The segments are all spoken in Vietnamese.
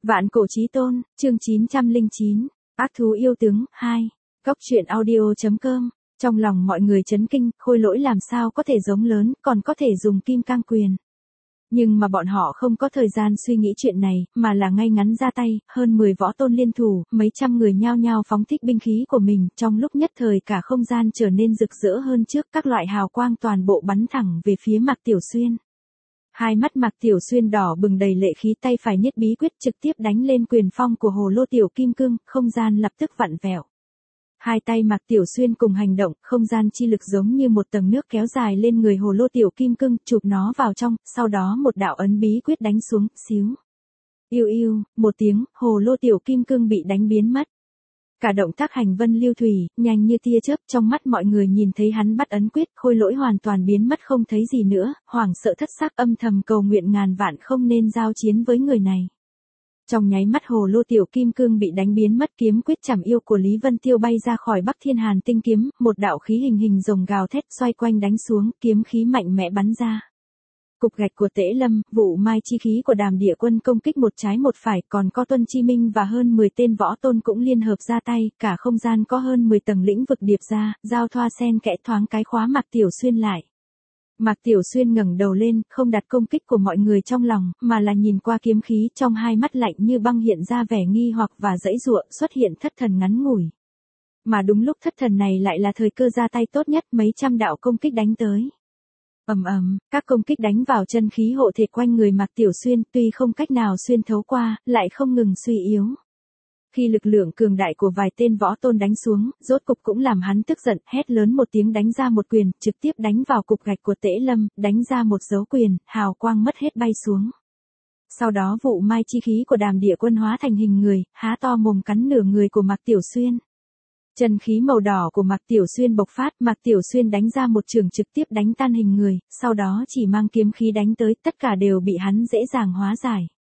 Vạn cổ chí tôn, chương 909, ác thú yêu tướng, 2, Cốc truyện audio.com, trong lòng mọi người chấn kinh, Khôi Lỗi làm sao có thể giống lớn, còn có thể dùng kim cang quyền. Nhưng mà bọn họ không có thời gian suy nghĩ chuyện này, mà là ngay ngắn ra tay, hơn 10 võ tôn liên thủ, mấy trăm người nhao nhao phóng thích binh khí của mình, trong lúc nhất thời cả không gian trở nên rực rỡ hơn trước, các loại hào quang toàn bộ bắn thẳng về phía Mạc Tiểu Xuyên. Hai mắt Mạc Tiểu Xuyên đỏ bừng đầy lệ khí, tay phải niết bí quyết trực tiếp đánh lên quyền phong của Hồ Lô Tiểu Kim Cương, không gian lập tức vặn vẹo. Hai tay Mạc Tiểu Xuyên cùng hành động, không gian chi lực giống như một tầng nước kéo dài lên người Hồ Lô Tiểu Kim Cương, chụp nó vào trong, sau đó một đạo ấn bí quyết đánh xuống, xíu. Yêu yêu, một tiếng, Hồ Lô Tiểu Kim Cương bị đánh biến mất. Cả động tác hành vân lưu thủy, nhanh như tia chớp, trong mắt mọi người nhìn thấy hắn bắt ấn quyết, Khôi Lỗi hoàn toàn biến mất không thấy gì nữa, hoảng sợ thất sắc âm thầm cầu nguyện ngàn vạn không nên giao chiến với người này. Trong nháy mắt Hồ Lô Tiểu Kim Cương bị đánh biến mất, kiếm quyết chảm yêu của Lý Vân Tiêu bay ra khỏi Bắc Thiên Hàn Tinh kiếm, một đạo khí hình rồng gào thét xoay quanh đánh xuống, kiếm khí mạnh mẽ bắn ra. Cục gạch của Tễ Lâm, Vụ Mai chi khí của Đàm Địa Quân công kích một trái một phải, còn có Tuân Chi Minh và hơn 10 tên võ tôn cũng liên hợp ra tay, cả không gian có hơn 10 tầng lĩnh vực điệp ra, giao thoa xen kẽ thoáng cái khóa Mạc Tiểu Xuyên lại. Mạc Tiểu Xuyên ngẩng đầu lên, không đặt công kích của mọi người trong lòng, mà là nhìn qua kiếm khí, trong hai mắt lạnh như băng hiện ra vẻ nghi hoặc và giãy giụa, xuất hiện thất thần ngắn ngủi. Mà đúng lúc thất thần này lại là thời cơ ra tay tốt nhất, mấy trăm đạo công kích đánh tới. Ầm ầm, các công kích đánh vào chân khí hộ thể quanh người Mạc Tiểu Xuyên, tuy không cách nào xuyên thấu qua, lại không ngừng suy yếu. Khi lực lượng cường đại của vài tên võ tôn đánh xuống, rốt cục cũng làm hắn tức giận, hét lớn một tiếng đánh ra một quyền, trực tiếp đánh vào cục gạch của Tễ Lâm, đánh ra một dấu quyền, hào quang mất hết bay xuống. Sau đó Vụ Mai chi khí của Đàm Địa Quân hóa thành hình người, há to mồm cắn nửa người của Mạc Tiểu Xuyên. Chân khí màu đỏ của Mạc Tiểu Xuyên bộc phát, Mạc Tiểu Xuyên đánh ra một trường trực tiếp đánh tan hình người, sau đó chỉ mang kiếm khí đánh tới, tất cả đều bị hắn dễ dàng hóa giải.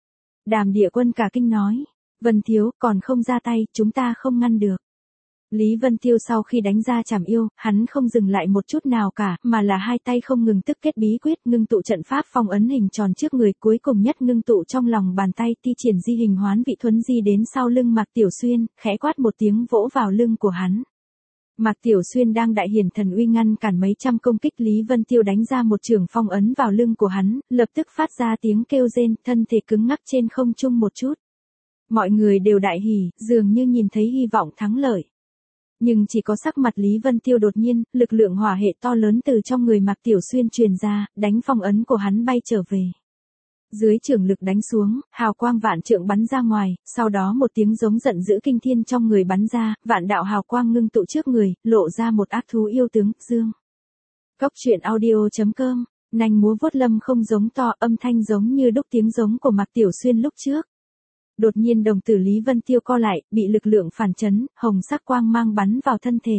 Đàm Địa Quân cả kinh nói, Vân Thiếu, còn không ra tay, chúng ta không ngăn được. Lý Vân Tiêu sau khi đánh ra chảm yêu, hắn không dừng lại một chút nào cả, mà là hai tay không ngừng tức kết bí quyết, ngưng tụ trận pháp phong ấn hình tròn trước người, cuối cùng nhất ngưng tụ trong lòng bàn tay, thi triển di hình hoán vị thuấn di đến sau lưng Mạc Tiểu Xuyên, khẽ quát một tiếng vỗ vào lưng của hắn. Mạc Tiểu Xuyên đang đại hiển thần uy ngăn cản mấy trăm công kích, Lý Vân Tiêu đánh ra một chưởng phong ấn vào lưng của hắn, lập tức phát ra tiếng kêu rên, thân thể cứng ngắc trên không trung một chút. Mọi người đều đại hỉ, dường như nhìn thấy hy vọng thắng lợi. Nhưng chỉ có sắc mặt Lý Vân Tiêu đột nhiên, lực lượng hỏa hệ to lớn từ trong người Mạc Tiểu Xuyên truyền ra, đánh phong ấn của hắn bay trở về. Dưới chưởng lực đánh xuống, hào quang vạn trượng bắn ra ngoài, sau đó một tiếng giống giận dữ kinh thiên trong người bắn ra, vạn đạo hào quang ngưng tụ trước người, lộ ra một ác thú yêu tướng, Dương. Cốc truyện audio.com, nanh múa vuốt lâm không giống to, âm thanh giống như đúc tiếng giống của Mạc Tiểu Xuyên lúc trước. Đột nhiên đồng tử Lý Vân Tiêu co lại, bị lực lượng phản chấn, hồng sắc quang mang bắn vào thân thể.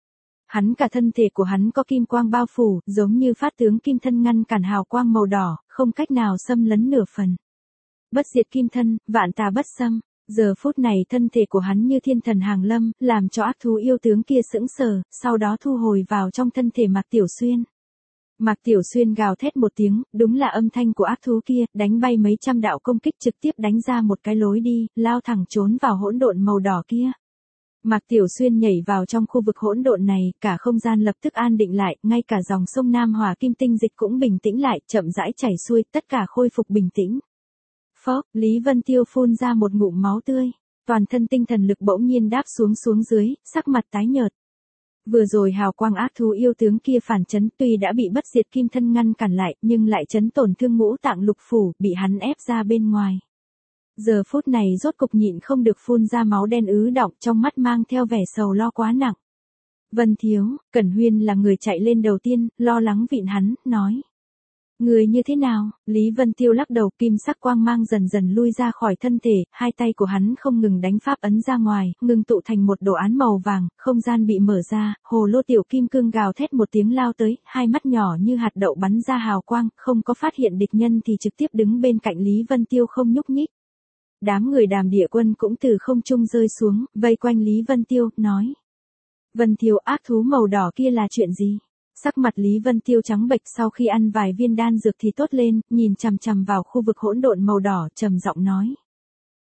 Cả thân thể của hắn có kim quang bao phủ, giống như phát tướng kim thân ngăn cản hào quang màu đỏ, không cách nào xâm lấn nửa phần. Bất diệt kim thân, vạn tà bất xâm. Giờ phút này thân thể của hắn như thiên thần hàng lâm, làm cho ác thú yêu tướng kia sững sờ, sau đó thu hồi vào trong thân thể Mạc Tiểu Xuyên. Mạc Tiểu Xuyên gào thét một tiếng, đúng là âm thanh của ác thú kia, đánh bay mấy trăm đạo công kích trực tiếp đánh ra một cái lối đi, lao thẳng trốn vào hỗn độn màu đỏ kia. Mạc Tiểu Xuyên nhảy vào trong khu vực hỗn độn này, cả không gian lập tức an định lại, ngay cả dòng sông Nam Hòa Kim Tinh Dịch cũng bình tĩnh lại, chậm rãi chảy xuôi, tất cả khôi phục bình tĩnh. Phốc, Lý Vân Tiêu phun ra một ngụm máu tươi, toàn thân tinh thần lực bỗng nhiên đáp xuống dưới, sắc mặt tái nhợt. Vừa rồi hào quang ác thú yêu tướng kia phản chấn, tuy đã bị bất diệt kim thân ngăn cản lại, nhưng lại chấn tổn thương ngũ tạng lục phủ, bị hắn ép ra bên ngoài. Giờ phút này rốt cục nhịn không được phun ra máu đen ứ đọng, trong mắt mang theo vẻ sầu lo quá nặng. Vân Thiếu, Cẩn Huyên là người chạy lên đầu tiên, lo lắng vịn hắn, nói. Người như thế nào? Lý Vân Tiêu lắc đầu, kim sắc quang mang dần dần lui ra khỏi thân thể, hai tay của hắn không ngừng đánh pháp ấn ra ngoài, ngưng tụ thành một đồ án màu vàng, không gian bị mở ra, Hồ Lô Tiểu Kim Cương gào thét một tiếng lao tới, hai mắt nhỏ như hạt đậu bắn ra hào quang, không có phát hiện địch nhân thì trực tiếp đứng bên cạnh Lý Vân Tiêu không nhúc nhích. Đám người Đàm Địa Quân cũng từ không trung rơi xuống, vây quanh Lý Vân Tiêu, nói. Vân Thiếu, ác thú màu đỏ kia là chuyện gì? Sắc mặt Lý Vân Tiêu trắng bệch, sau khi ăn vài viên đan dược thì tốt lên, nhìn chằm chằm vào khu vực hỗn độn màu đỏ, trầm giọng nói.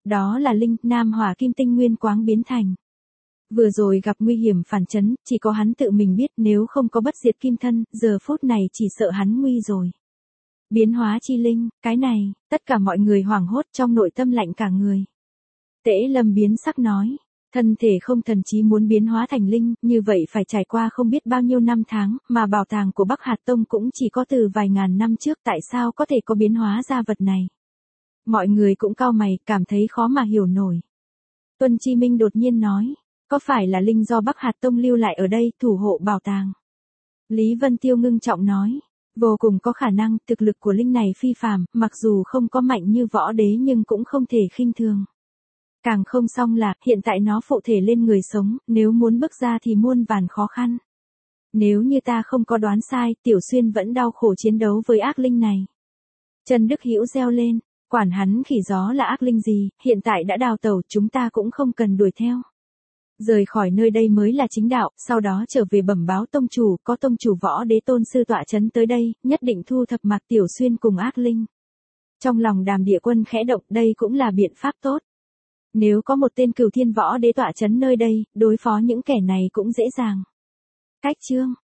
đó là linh, nam hỏa kim tinh nguyên quáng biến thành. Vừa rồi gặp nguy hiểm phản chấn, chỉ có hắn tự mình biết nếu không có bất diệt kim thân, giờ phút này chỉ sợ hắn nguy rồi. Biến hóa chi linh, cái này, tất cả mọi người hoảng hốt trong nội tâm lạnh cả người. Tễ Lâm biến sắc nói, thân thể không thần trí muốn biến hóa thành linh, như vậy phải trải qua không biết bao nhiêu năm tháng, mà bảo tàng của Bắc Hạt Tông cũng chỉ có từ vài ngàn năm trước, tại sao có thể có biến hóa ra vật này. Mọi người cũng cau mày, cảm thấy khó mà hiểu nổi. Tuân Chi Minh đột nhiên nói, có phải là linh do Bắc Hạt Tông lưu lại ở đây, thủ hộ bảo tàng? Lý Vân Tiêu ngưng trọng nói, vô cùng có khả năng, thực lực của linh này phi phàm, mặc dù không có mạnh như võ đế nhưng cũng không thể khinh thường. Càng không xong là, hiện tại nó phụ thể lên người sống, nếu muốn bước ra thì muôn vàn khó khăn. Nếu như ta không có đoán sai, Tiểu Xuyên vẫn đau khổ chiến đấu với ác linh này. Trần Đức Hữu reo lên, quản hắn khỉ gió là ác linh gì, hiện tại đã đào tẩu, chúng ta cũng không cần đuổi theo. Rời khỏi nơi đây mới là chính đạo, sau đó trở về bẩm báo tông chủ, có tông chủ võ đế tôn sư tọa chấn tới đây, nhất định thu thập Mạc Tiểu Xuyên cùng ác linh. Trong lòng Đàm Địa Quân khẽ động, đây cũng là biện pháp tốt. Nếu có một tên Cửu Thiên võ đế tọa chấn nơi đây, đối phó những kẻ này cũng dễ dàng. Cách chương